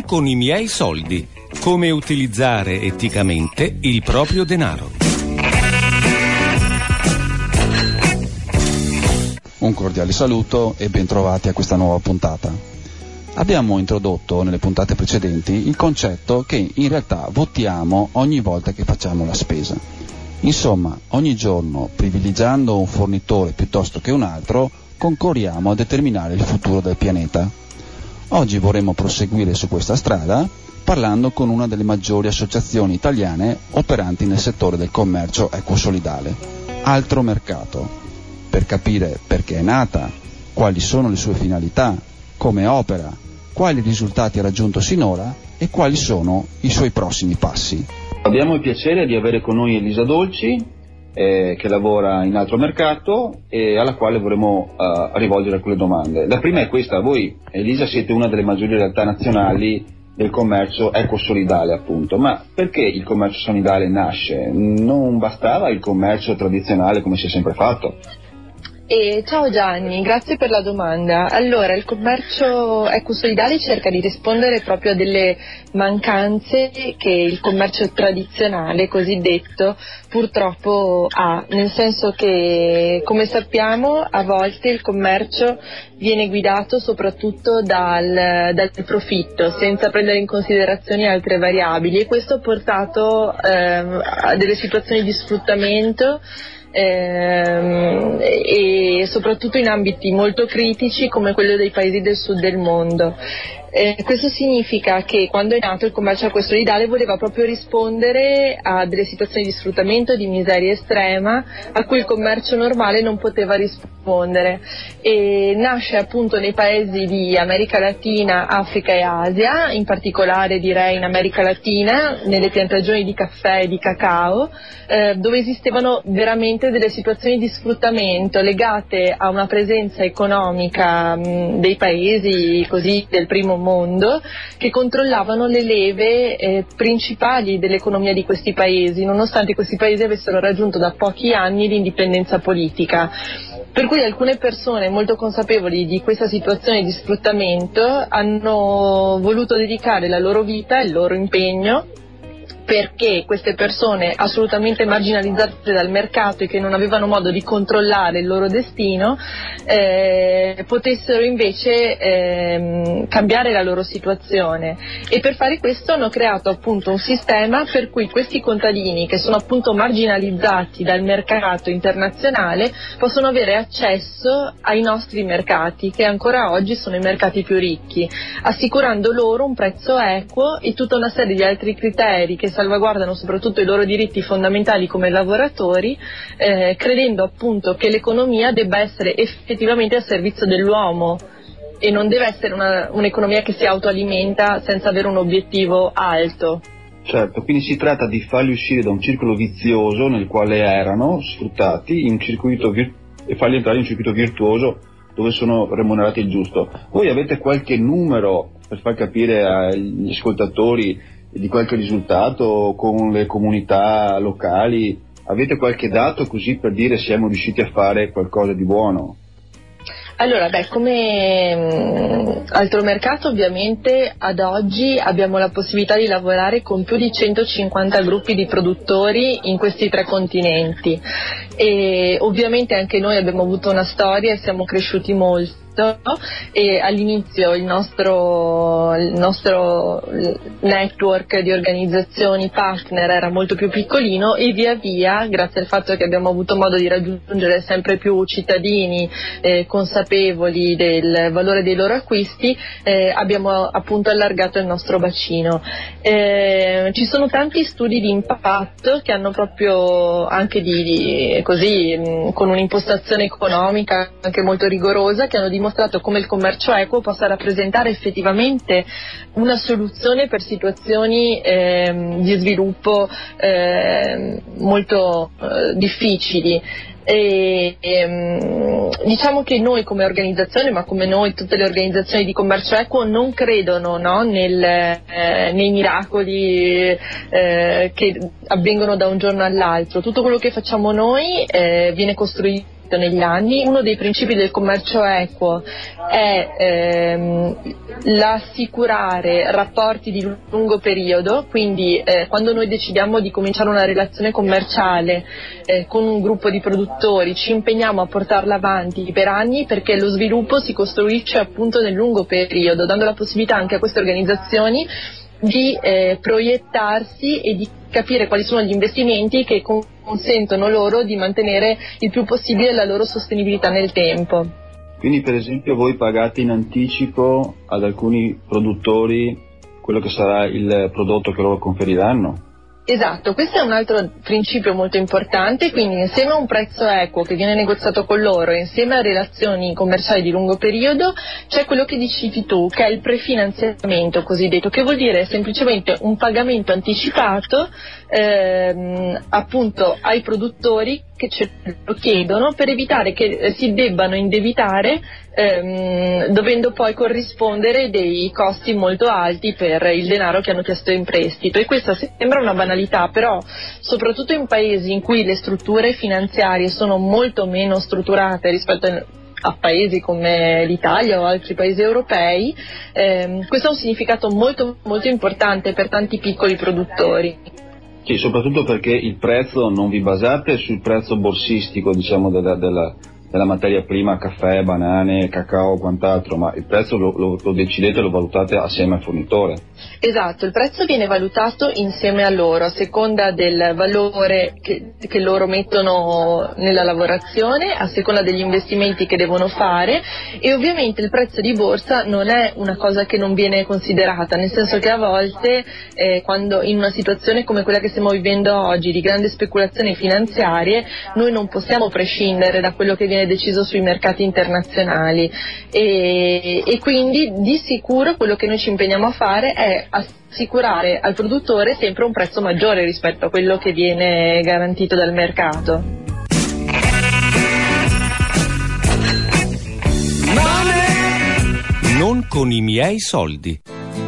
con i miei soldi. Come utilizzare eticamente il proprio denaro. Un cordiale saluto e bentrovati a questa nuova puntata. Abbiamo introdotto nelle puntate precedenti il concetto che in realtà votiamo ogni volta che facciamo la spesa. Insomma, ogni giorno, privilegiando un fornitore piuttosto che un altro, concorriamo a determinare il futuro del pianeta. Oggi vorremmo proseguire su questa strada parlando con una delle maggiori associazioni italiane operanti nel settore del commercio ecosolidale, Altro Mercato, per capire perché è nata, quali sono le sue finalità, come opera, quali risultati ha raggiunto sinora e quali sono i suoi prossimi passi. Abbiamo il piacere di avere con noi Elisa Dolci, che lavora in Altro Mercato e alla quale vorremmo rivolgere alcune domande. La prima è questa: voi, Elisa, siete una delle maggiori realtà nazionali del commercio ecosolidale, appunto, ma perché il commercio solidale nasce? Non bastava il commercio tradizionale come si è sempre fatto? Ciao Gianni, grazie per la domanda. Allora, il commercio ecosolidale cerca di rispondere proprio a delle mancanze che il commercio tradizionale, cosiddetto, purtroppo ha, nel senso che, come sappiamo, a volte il commercio viene guidato soprattutto dal profitto, senza prendere in considerazione altre variabili, e questo ha portato a delle situazioni di sfruttamento e soprattutto in ambiti molto critici come quello dei paesi del sud del mondo. Questo significa che quando è nato il commercio ecosolidale voleva proprio rispondere a delle situazioni di sfruttamento, di miseria estrema, a cui il commercio normale non poteva rispondere, e nasce appunto nei paesi di America Latina, Africa e Asia, in particolare direi in America Latina, nelle piantagioni di caffè e di cacao, dove esistevano veramente delle situazioni di sfruttamento legate a una presenza economica dei paesi così del primo mondo, che controllavano le leve principali dell'economia di questi paesi, nonostante questi paesi avessero raggiunto da pochi anni l'indipendenza politica. Per cui alcune persone molto consapevoli di questa situazione di sfruttamento hanno voluto dedicare la loro vita e il loro impegno perché queste persone assolutamente marginalizzate dal mercato e che non avevano modo di controllare il loro destino potessero invece cambiare la loro situazione, e per fare questo hanno creato appunto un sistema per cui questi contadini, che sono appunto marginalizzati dal mercato internazionale, possono avere accesso ai nostri mercati, che ancora oggi sono i mercati più ricchi, assicurando loro un prezzo equo e tutta una serie di altri criteri che salvaguardano soprattutto i loro diritti fondamentali come lavoratori, credendo appunto che l'economia debba essere effettivamente a servizio dell'uomo e non deve essere un'economia che si autoalimenta senza avere un obiettivo alto. Certo, quindi si tratta di farli uscire da un circolo vizioso nel quale erano sfruttati in un circuito e farli entrare in un circuito virtuoso dove sono remunerati il giusto. Voi avete qualche numero per far capire agli ascoltatori di qualche risultato con le comunità locali? Avete qualche dato così per dire siamo riusciti a fare qualcosa di buono? Allora, come Altro Mercato ovviamente ad oggi abbiamo la possibilità di lavorare con più di 150 gruppi di produttori in questi 3 continenti, e ovviamente anche noi abbiamo avuto una storia e siamo cresciuti molto, e all'inizio il nostro network di organizzazioni partner era molto più piccolino, e via via, grazie al fatto che abbiamo avuto modo di raggiungere sempre più cittadini consapevoli del valore dei loro acquisti, abbiamo appunto allargato il nostro bacino. Ci sono tanti studi di impatto che hanno proprio anche con un'impostazione economica anche molto rigorosa, che hanno dimostrato come il commercio equo possa rappresentare effettivamente una soluzione per situazioni di sviluppo molto difficili. Diciamo che noi come organizzazione, ma come noi tutte le organizzazioni di commercio equo, non credono nei miracoli che avvengono da un giorno all'altro. Tutto quello che facciamo noi viene costruito negli anni. Uno dei principi del commercio equo è l'assicurare rapporti di lungo periodo, quindi quando noi decidiamo di cominciare una relazione commerciale con un gruppo di produttori ci impegniamo a portarla avanti per anni, perché lo sviluppo si costruisce appunto nel lungo periodo, dando la possibilità anche a queste organizzazioni di proiettarsi e di capire quali sono gli investimenti che consentono loro di mantenere il più possibile la loro sostenibilità nel tempo. Quindi per esempio voi pagate in anticipo ad alcuni produttori quello che sarà il prodotto che loro conferiranno? Esatto, questo è un altro principio molto importante, quindi insieme a un prezzo equo che viene negoziato con loro, insieme a relazioni commerciali di lungo periodo, c'è quello che dici tu, che è il prefinanziamento cosiddetto, che vuol dire semplicemente un pagamento anticipato appunto ai produttori che ce lo chiedono, per evitare che si debbano indebitare dovendo poi corrispondere dei costi molto alti per il denaro che hanno chiesto in prestito. E questa sembra una banalità, però soprattutto in paesi in cui le strutture finanziarie sono molto meno strutturate rispetto a paesi come l'Italia o altri paesi europei, questo ha un significato molto molto importante per tanti piccoli produttori. Sì, soprattutto perché il prezzo non vi basate sul prezzo borsistico, diciamo, della materia prima, caffè, banane, cacao o quant'altro, ma il prezzo lo decidete, lo valutate assieme al fornitore. Esatto, il prezzo viene valutato insieme a loro, a seconda del valore che loro mettono nella lavorazione, a seconda degli investimenti che devono fare, e ovviamente il prezzo di borsa non è una cosa che non viene considerata, nel senso che a volte quando in una situazione come quella che stiamo vivendo oggi di grandi speculazioni finanziarie, noi non possiamo prescindere da quello che viene deciso sui mercati internazionali e quindi di sicuro quello che noi ci impegniamo a fare è assicurare al produttore sempre un prezzo maggiore rispetto a quello che viene garantito dal mercato. Non con i miei soldi.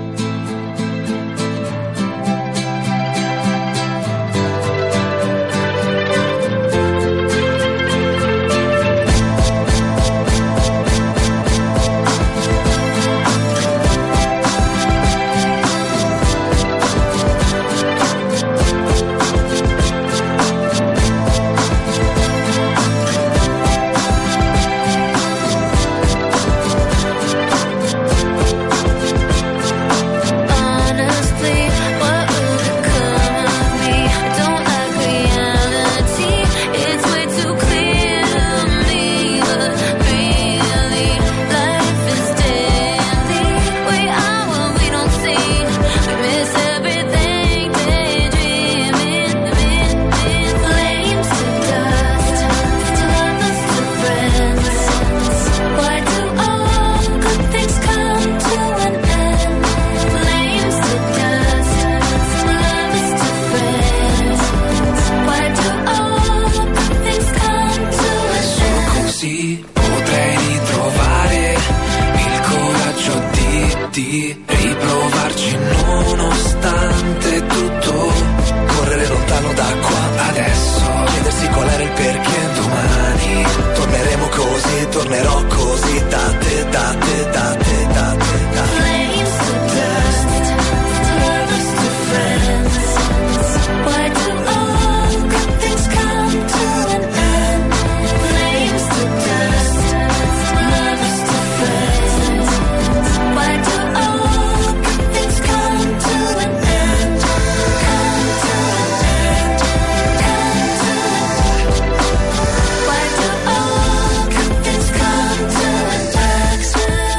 riprovarci nonostante tutto, correre lontano da qua adesso, chiedersi qual era il perché domani torneremo così, tornerò così, date, date, date, date, date. Flames to dust, lovers to friends, why do all good things come to an end? Flames to dust, lovers to friends, why do all good things come to an end? Come to an end, come to an end. Why do all good things come to an end?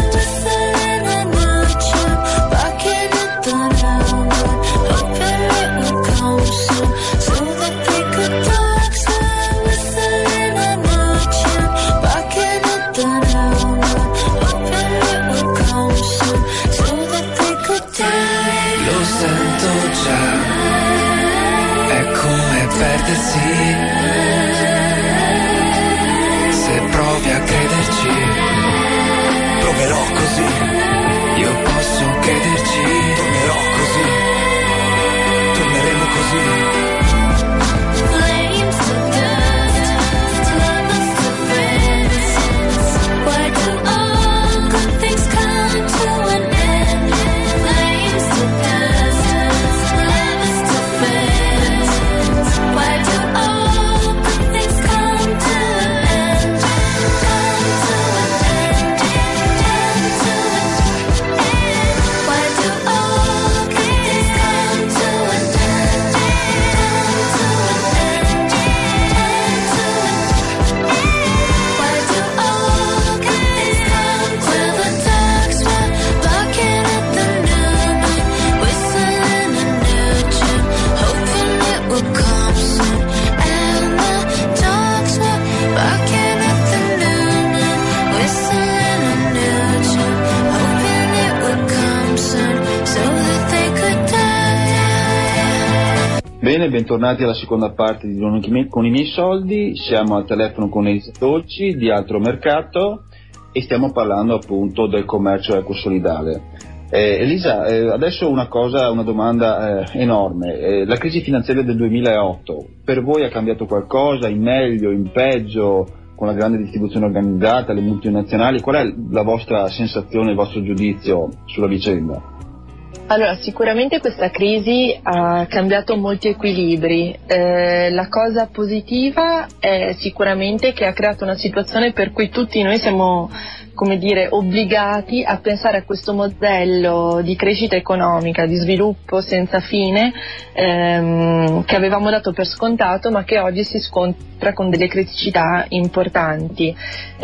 Bene, bentornati alla seconda parte di Con i miei soldi. Siamo al telefono con Elisa Dolci di Altro Mercato e stiamo parlando appunto del commercio ecosolidale. Elisa, adesso una domanda enorme. La crisi finanziaria del 2008 per voi ha cambiato qualcosa, in meglio, in peggio, con la grande distribuzione organizzata, le multinazionali? Qual è la vostra sensazione, il vostro giudizio sulla vicenda? Allora, sicuramente questa crisi ha cambiato molti equilibri. La cosa positiva è sicuramente che ha creato una situazione per cui tutti noi siamo, come dire, obbligati a pensare a questo modello di crescita economica, di sviluppo senza fine, che avevamo dato per scontato, ma che oggi si scontra con delle criticità importanti.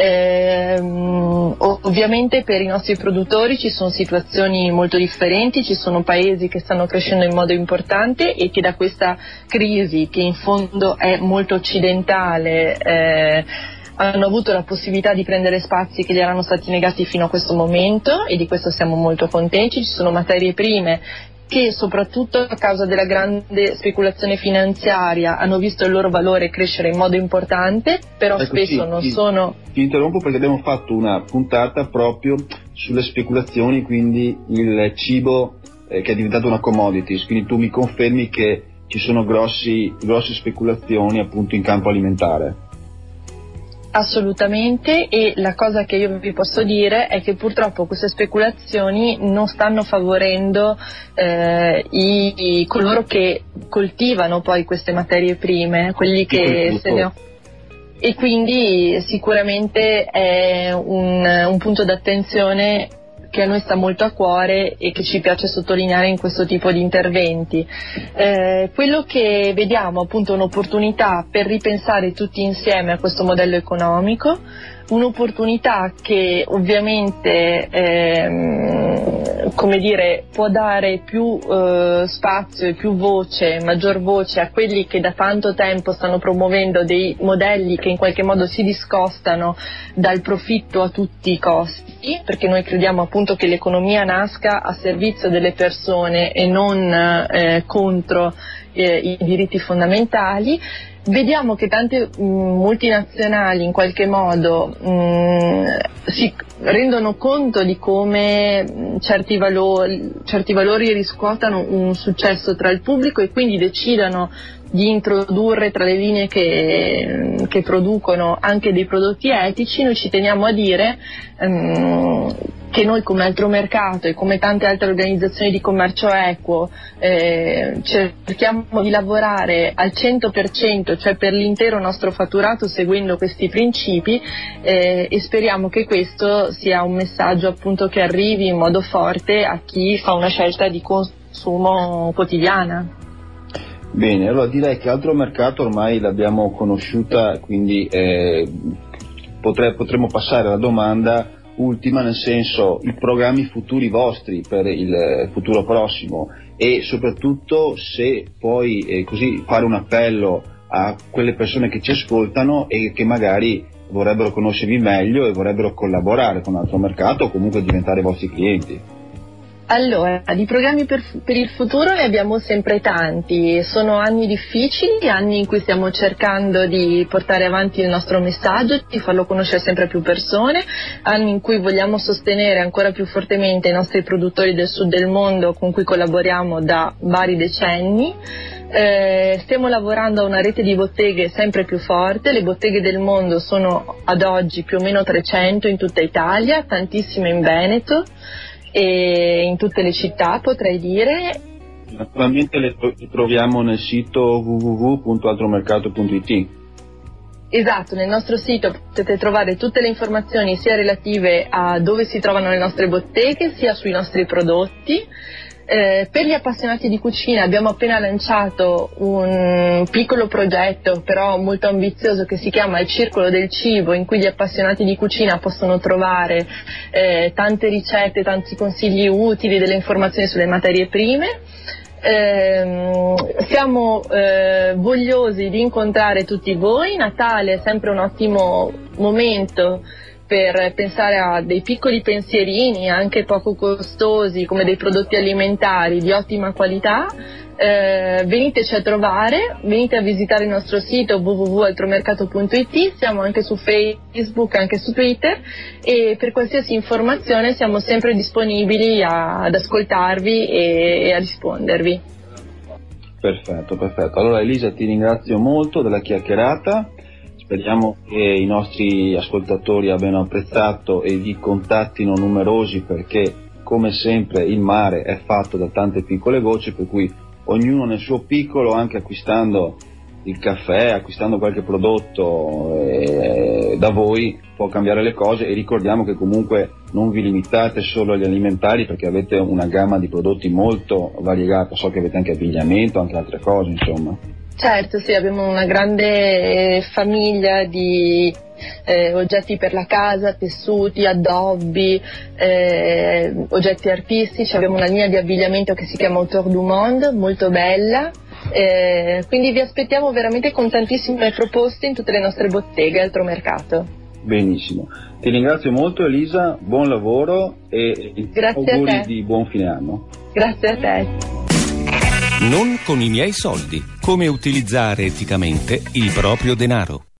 Ovviamente per i nostri produttori ci sono situazioni molto differenti, ci sono paesi che stanno crescendo in modo importante e che da questa crisi, che in fondo è molto occidentale, hanno avuto la possibilità di prendere spazi che gli erano stati negati fino a questo momento, e di questo siamo molto contenti. Ci sono materie prime che, soprattutto a causa della grande speculazione finanziaria, hanno visto il loro valore crescere in modo importante, però spesso non sono... Ti interrompo perché abbiamo fatto una puntata proprio sulle speculazioni, quindi il cibo che è diventato una commodity, quindi tu mi confermi che ci sono grosse speculazioni appunto in campo alimentare? Assolutamente, e la cosa che io vi posso dire è che purtroppo queste speculazioni non stanno favorendo coloro che coltivano poi queste materie prime, quelli che se ne occupano. E quindi sicuramente è un punto d'attenzione che a noi sta molto a cuore e che ci piace sottolineare in questo tipo di interventi. Quello che vediamo appunto è un'opportunità per ripensare tutti insieme a questo modello economico, un'opportunità che ovviamente come dire, può dare più spazio e più voce, maggior voce a quelli che da tanto tempo stanno promuovendo dei modelli che in qualche modo si discostano dal profitto a tutti i costi, perché noi crediamo appunto che l'economia nasca a servizio delle persone e non contro i diritti fondamentali. Vediamo che tante multinazionali in qualche modo si rendono conto di come certi valori riscuotano un successo tra il pubblico e quindi decidano di introdurre tra le linee che producono anche dei prodotti etici. Noi ci teniamo a dire che noi come Altro Mercato e come tante altre organizzazioni di commercio equo cerchiamo di lavorare al 100%, cioè per l'intero nostro fatturato, seguendo questi principi, e speriamo che questo sia un messaggio appunto che arrivi in modo forte a chi fa una scelta di consumo quotidiana. Bene, allora direi che Altro Mercato ormai l'abbiamo conosciuta, quindi potremmo passare alla domanda ultima, nel senso, i programmi futuri vostri per il futuro prossimo, e soprattutto se puoi così fare un appello a quelle persone che ci ascoltano e che magari vorrebbero conoscervi meglio e vorrebbero collaborare con Altro Mercato o comunque diventare vostri clienti. Allora, di programmi per il futuro ne abbiamo sempre tanti. Sono anni difficili, anni in cui stiamo cercando di portare avanti il nostro messaggio, di farlo conoscere sempre a più persone, anni in cui vogliamo sostenere ancora più fortemente i nostri produttori del sud del mondo con cui collaboriamo da vari decenni. Stiamo lavorando a una rete di botteghe sempre più forte. Le botteghe del mondo sono ad oggi più o meno 300 in tutta Italia, tantissime in Veneto e in tutte le città, potrei dire. Naturalmente le troviamo nel sito www.altromercato.it. Esatto, nel nostro sito potete trovare tutte le informazioni sia relative a dove si trovano le nostre botteghe, sia sui nostri prodotti. Per gli appassionati di cucina abbiamo appena lanciato un piccolo progetto, però molto ambizioso, che si chiama Il Circolo del Cibo, in cui gli appassionati di cucina possono trovare tante ricette, tanti consigli utili, delle informazioni sulle materie prime. Siamo vogliosi di incontrare tutti voi. Natale è sempre un ottimo momento per pensare a dei piccoli pensierini anche poco costosi, come dei prodotti alimentari di ottima qualità, veniteci a trovare, venite a visitare il nostro sito www.altromercato.it, siamo anche su Facebook, anche su Twitter, e per qualsiasi informazione siamo sempre disponibili ad ascoltarvi e a rispondervi. Perfetto. Allora Elisa, ti ringrazio molto della chiacchierata, speriamo che i nostri ascoltatori abbiano apprezzato e vi contattino numerosi, perché come sempre il mare è fatto da tante piccole gocce, per cui ognuno nel suo piccolo, anche acquistando il caffè, acquistando qualche prodotto da voi, può cambiare le cose. E ricordiamo che comunque non vi limitate solo agli alimentari, perché avete una gamma di prodotti molto variegata, so che avete anche abbigliamento, anche altre cose, insomma. Certo, sì, abbiamo una grande famiglia di oggetti per la casa, tessuti, addobbi, oggetti artistici. Abbiamo una linea di abbigliamento che si chiama Autour du Monde, molto bella, quindi vi aspettiamo veramente con tantissime proposte in tutte le nostre botteghe Altromercato. Benissimo, ti ringrazio molto Elisa, buon lavoro e auguri di buon fine anno. Grazie a te. Non con i miei soldi. Come utilizzare eticamente il proprio denaro.